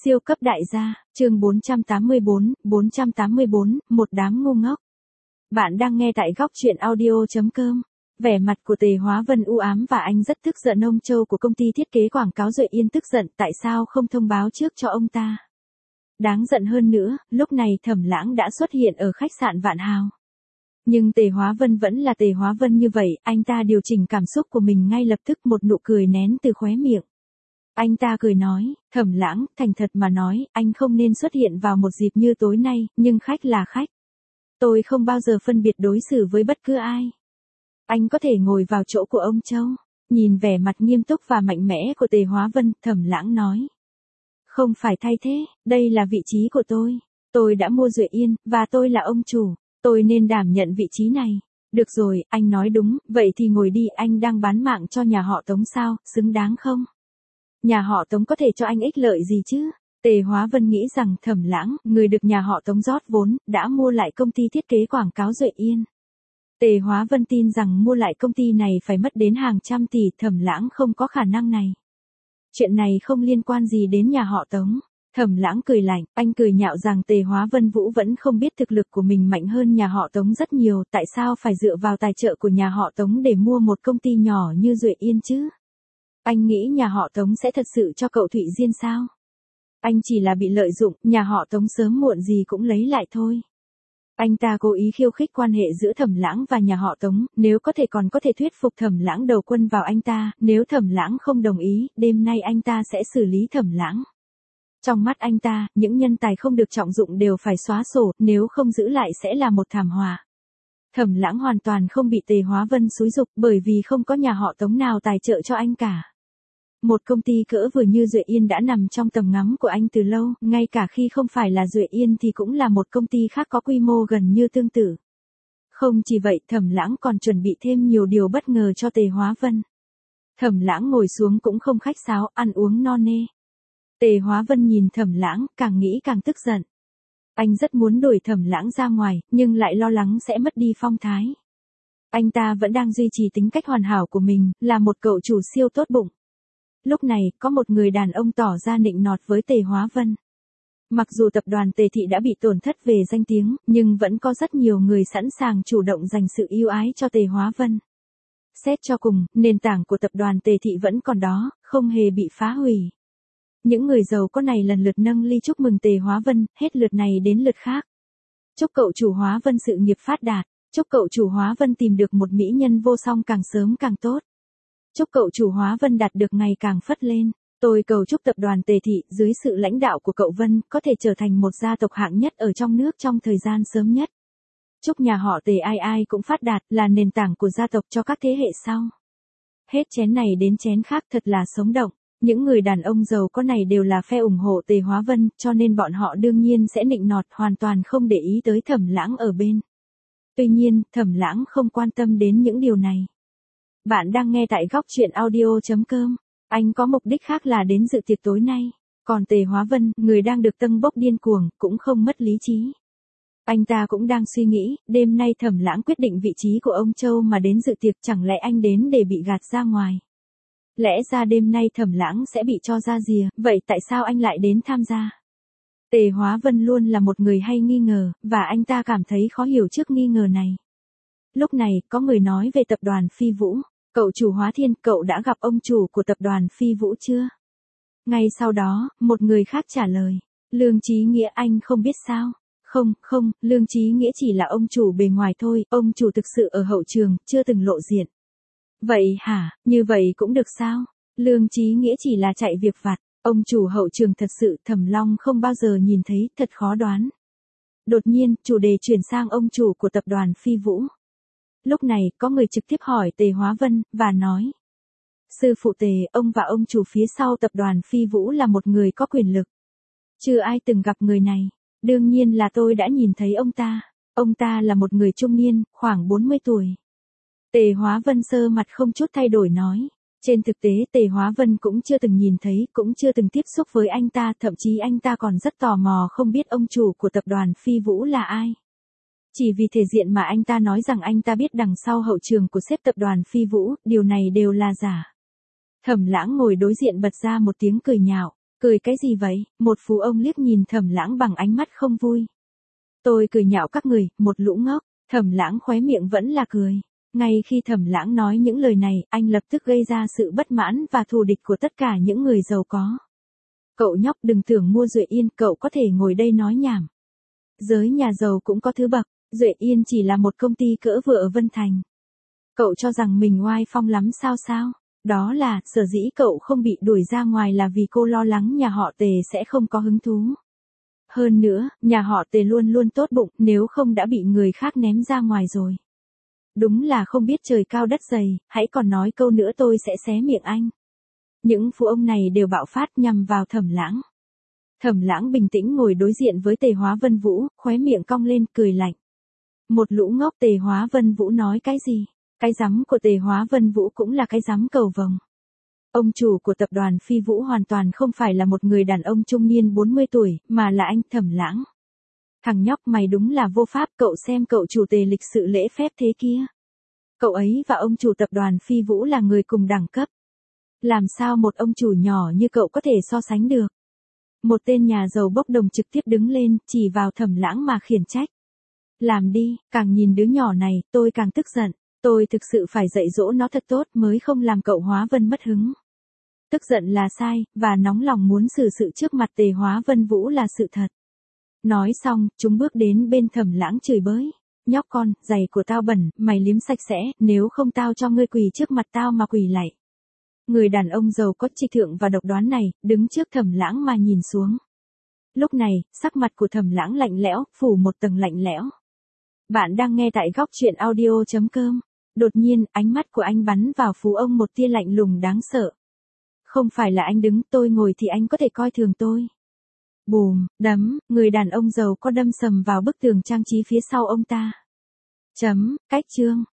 Siêu cấp đại gia, chương 484, một đám ngu ngốc. Bạn đang nghe tại góc truyện audio.com. Vẻ mặt của Tề Hóa Vân u ám và anh rất tức giận. Ông Châu của công ty thiết kế quảng cáo Duệ Yên tức giận tại sao không thông báo trước cho ông ta. Đáng giận hơn nữa, lúc này Thẩm Lãng đã xuất hiện ở khách sạn Vạn Hào. Nhưng Tề Hóa Vân vẫn là Tề Hóa Vân như vậy, anh ta điều chỉnh cảm xúc của mình ngay lập tức, một nụ cười nén từ khóe miệng. Anh ta cười nói, Thẩm Lãng, thành thật mà nói, anh không nên xuất hiện vào một dịp như tối nay, nhưng khách là khách. Tôi không bao giờ phân biệt đối xử với bất cứ ai. Anh có thể ngồi vào chỗ của ông Châu. Nhìn vẻ mặt nghiêm túc và mạnh mẽ của Tề Hóa Vân, Thẩm Lãng nói. Không phải thay thế, đây là vị trí của tôi. Tôi đã mua Duệ Yên, và tôi là ông chủ. Tôi nên đảm nhận vị trí này. Được rồi, anh nói đúng, vậy thì ngồi đi. Anh đang bán mạng cho nhà họ Tống sao, xứng đáng không? Nhà họ Tống có thể cho anh ích lợi gì chứ? Tề Hóa Vân nghĩ rằng Thẩm Lãng, người được nhà họ Tống rót vốn, đã mua lại công ty thiết kế quảng cáo Duệ Yên. Tề Hóa Vân tin rằng mua lại công ty này phải mất đến hàng trăm tỷ, Thẩm Lãng không có khả năng này. Chuyện này không liên quan gì đến nhà họ Tống. Thẩm Lãng cười lạnh, anh cười nhạo rằng Tề Hóa Vân Vũ vẫn không biết thực lực của mình mạnh hơn nhà họ Tống rất nhiều, tại sao phải dựa vào tài trợ của nhà họ Tống để mua một công ty nhỏ như Duệ Yên chứ? Anh nghĩ nhà họ Tống sẽ thật sự cho cậu Thụy Diên sao? Anh chỉ là bị lợi dụng, nhà họ Tống sớm muộn gì cũng lấy lại thôi. Anh ta cố ý khiêu khích quan hệ giữa Thẩm Lãng và nhà họ Tống, nếu có thể còn có thể thuyết phục Thẩm Lãng đầu quân vào anh ta, nếu Thẩm Lãng không đồng ý, đêm nay anh ta sẽ xử lý Thẩm Lãng. Trong mắt anh ta, những nhân tài không được trọng dụng đều phải xóa sổ, nếu không giữ lại sẽ là một thảm họa. Thẩm Lãng hoàn toàn không bị Tề Hóa Vân xúi giục bởi vì không có nhà họ Tống nào tài trợ cho anh cả. Một công ty cỡ vừa như Duệ Yên đã nằm trong tầm ngắm của anh từ lâu, ngay cả khi không phải là Duệ Yên thì cũng là một công ty khác có quy mô gần như tương tự. Không chỉ vậy, Thẩm Lãng còn chuẩn bị thêm nhiều điều bất ngờ cho Tề Hóa Vân. Thẩm Lãng ngồi xuống cũng không khách sáo, ăn uống no nê. Tề Hóa Vân nhìn Thẩm Lãng, càng nghĩ càng tức giận. Anh rất muốn đuổi Thẩm Lãng ra ngoài, nhưng lại lo lắng sẽ mất đi phong thái. Anh ta vẫn đang duy trì tính cách hoàn hảo của mình, là một cậu chủ siêu tốt bụng. Lúc này, có một người đàn ông tỏ ra nịnh nọt với Tề Hóa Vân. Mặc dù tập đoàn Tề Thị đã bị tổn thất về danh tiếng, nhưng vẫn có rất nhiều người sẵn sàng chủ động dành sự ưu ái cho Tề Hóa Vân. Xét cho cùng, nền tảng của tập đoàn Tề Thị vẫn còn đó, không hề bị phá hủy. Những người giàu có này lần lượt nâng ly chúc mừng Tề Hóa Vân, hết lượt này đến lượt khác. Chúc cậu chủ Hóa Vân sự nghiệp phát đạt, chúc cậu chủ Hóa Vân tìm được một mỹ nhân vô song càng sớm càng tốt. Chúc cậu chủ Hóa Vân đạt được ngày càng phất lên. Tôi cầu chúc tập đoàn Tề Thị dưới sự lãnh đạo của cậu Vân có thể trở thành một gia tộc hạng nhất ở trong nước trong thời gian sớm nhất. Chúc nhà họ Tề ai ai cũng phát đạt, là nền tảng của gia tộc cho các thế hệ sau. Hết chén này đến chén khác, thật là sống động. Những người đàn ông giàu có này đều là phe ủng hộ Tề Hóa Vân, cho nên bọn họ đương nhiên sẽ nịnh nọt, hoàn toàn không để ý tới Thẩm Lãng ở bên. Tuy nhiên, Thẩm Lãng không quan tâm đến những điều này. Bạn đang nghe tại góc truyện audio.com. Anh có mục đích khác là đến dự tiệc tối nay. Còn Tề Hóa Vân, người đang được tâng bốc điên cuồng, cũng không mất lý trí. Anh ta cũng đang suy nghĩ, đêm nay Thẩm Lãng quyết định vị trí của ông Châu mà đến dự tiệc, chẳng lẽ anh đến để bị gạt ra ngoài. Lẽ ra đêm nay Thẩm Lãng sẽ bị cho ra rìa, vậy tại sao anh lại đến tham gia? Tề Hóa Vân luôn là một người hay nghi ngờ, và anh ta cảm thấy khó hiểu trước nghi ngờ này. Lúc này, có người nói về tập đoàn Phi Vũ. Cậu chủ Hóa Thiên, cậu đã gặp ông chủ của tập đoàn Phi Vũ chưa? Ngay sau đó, một người khác trả lời. Lương Chí Nghĩa, anh không biết sao? Không, Lương Chí Nghĩa chỉ là ông chủ bề ngoài thôi, ông chủ thực sự ở hậu trường, chưa từng lộ diện. Vậy hả, như vậy cũng được sao? Lương Chí Nghĩa chỉ là chạy việc vặt, ông chủ hậu trường thật sự Thẩm Long không bao giờ nhìn thấy, thật khó đoán. Đột nhiên, chủ đề chuyển sang ông chủ của tập đoàn Phi Vũ. Lúc này, có người trực tiếp hỏi Tề Hóa Vân, và nói. Sư phụ Tề, ông và ông chủ phía sau tập đoàn Phi Vũ là một người có quyền lực. Chưa ai từng gặp người này. Đương nhiên là tôi đã nhìn thấy ông ta. Ông ta là một người trung niên, khoảng 40 tuổi. Tề Hóa Vân sơ mặt không chút thay đổi nói. Trên thực tế Tề Hóa Vân cũng chưa từng nhìn thấy, cũng chưa từng tiếp xúc với anh ta, thậm chí anh ta còn rất tò mò không biết ông chủ của tập đoàn Phi Vũ là ai. Chỉ vì thể diện mà anh ta nói rằng anh ta biết đằng sau hậu trường của sếp tập đoàn Phi Vũ, điều này đều là giả. Thẩm Lãng ngồi đối diện bật ra một tiếng cười nhạo, Cười cái gì vậy? Một phú ông liếc nhìn Thẩm Lãng bằng ánh mắt không vui. Tôi cười nhạo các người, một lũ ngốc. Thẩm Lãng khóe miệng vẫn là cười. Ngay khi Thẩm Lãng nói những lời này, anh lập tức gây ra sự bất mãn và thù địch của tất cả những người giàu có. Cậu nhóc đừng tưởng mua Duệ Yên, cậu có thể ngồi đây nói nhảm. Giới nhà giàu cũng có thứ bậc, Duệ Yên chỉ là một công ty cỡ vừa ở Vân Thành. Cậu cho rằng mình oai phong lắm sao? Đó là, sở dĩ cậu không bị đuổi ra ngoài là vì cô lo lắng nhà họ Tề sẽ không có hứng thú. Hơn nữa, nhà họ Tề luôn luôn tốt bụng, nếu không đã bị người khác ném ra ngoài rồi. Đúng là không biết trời cao đất dày, hãy còn nói câu nữa tôi sẽ xé miệng anh. Những phú ông này đều bạo phát nhằm vào Thẩm Lãng. Thẩm Lãng bình tĩnh ngồi đối diện với Tề Hóa Vân Vũ, khóe miệng cong lên cười lạnh. Một lũ ngốc. Tề Hóa Vân Vũ nói cái gì? Cái rắm của Tề Hóa Vân Vũ cũng là cái rắm cầu vồng. Ông chủ của tập đoàn Phi Vũ hoàn toàn không phải là một người đàn ông trung niên 40 tuổi, mà là anh Thẩm Lãng. Thằng nhóc mày đúng là vô pháp, cậu xem cậu chủ Tề lịch sự lễ phép thế kia. Cậu ấy và ông chủ tập đoàn Phi Vũ là người cùng đẳng cấp. Làm sao một ông chủ nhỏ như cậu có thể so sánh được? Một tên nhà giàu bốc đồng trực tiếp đứng lên, chỉ vào Thẩm Lãng mà khiển trách. Làm đi, càng nhìn đứa nhỏ này, tôi càng tức giận. Tôi thực sự phải dạy dỗ nó thật tốt mới không làm cậu Hóa Vân mất hứng. Tức giận là sai, và nóng lòng muốn xử sự trước mặt Tề Hóa Vân Vũ là sự thật. Nói xong, chúng bước đến bên Thẩm Lãng chửi bới. Nhóc con, giày của tao bẩn, mày liếm sạch sẽ, nếu không tao cho ngươi quỳ trước mặt tao mà quỳ lạy. Người đàn ông giàu có trịch thượng và độc đoán này, đứng trước Thẩm Lãng mà nhìn xuống. Lúc này, sắc mặt của Thẩm Lãng lạnh lẽo, phủ một tầng lạnh lẽo. Bạn đang nghe tại góc truyện audio.com. Đột nhiên, ánh mắt của anh bắn vào phú ông một tia lạnh lùng đáng sợ. Không phải là anh đứng, tôi ngồi thì anh có thể coi thường tôi. Bùm, đấm, người đàn ông giàu có đâm sầm vào bức tường trang trí phía sau ông ta. Cách chương.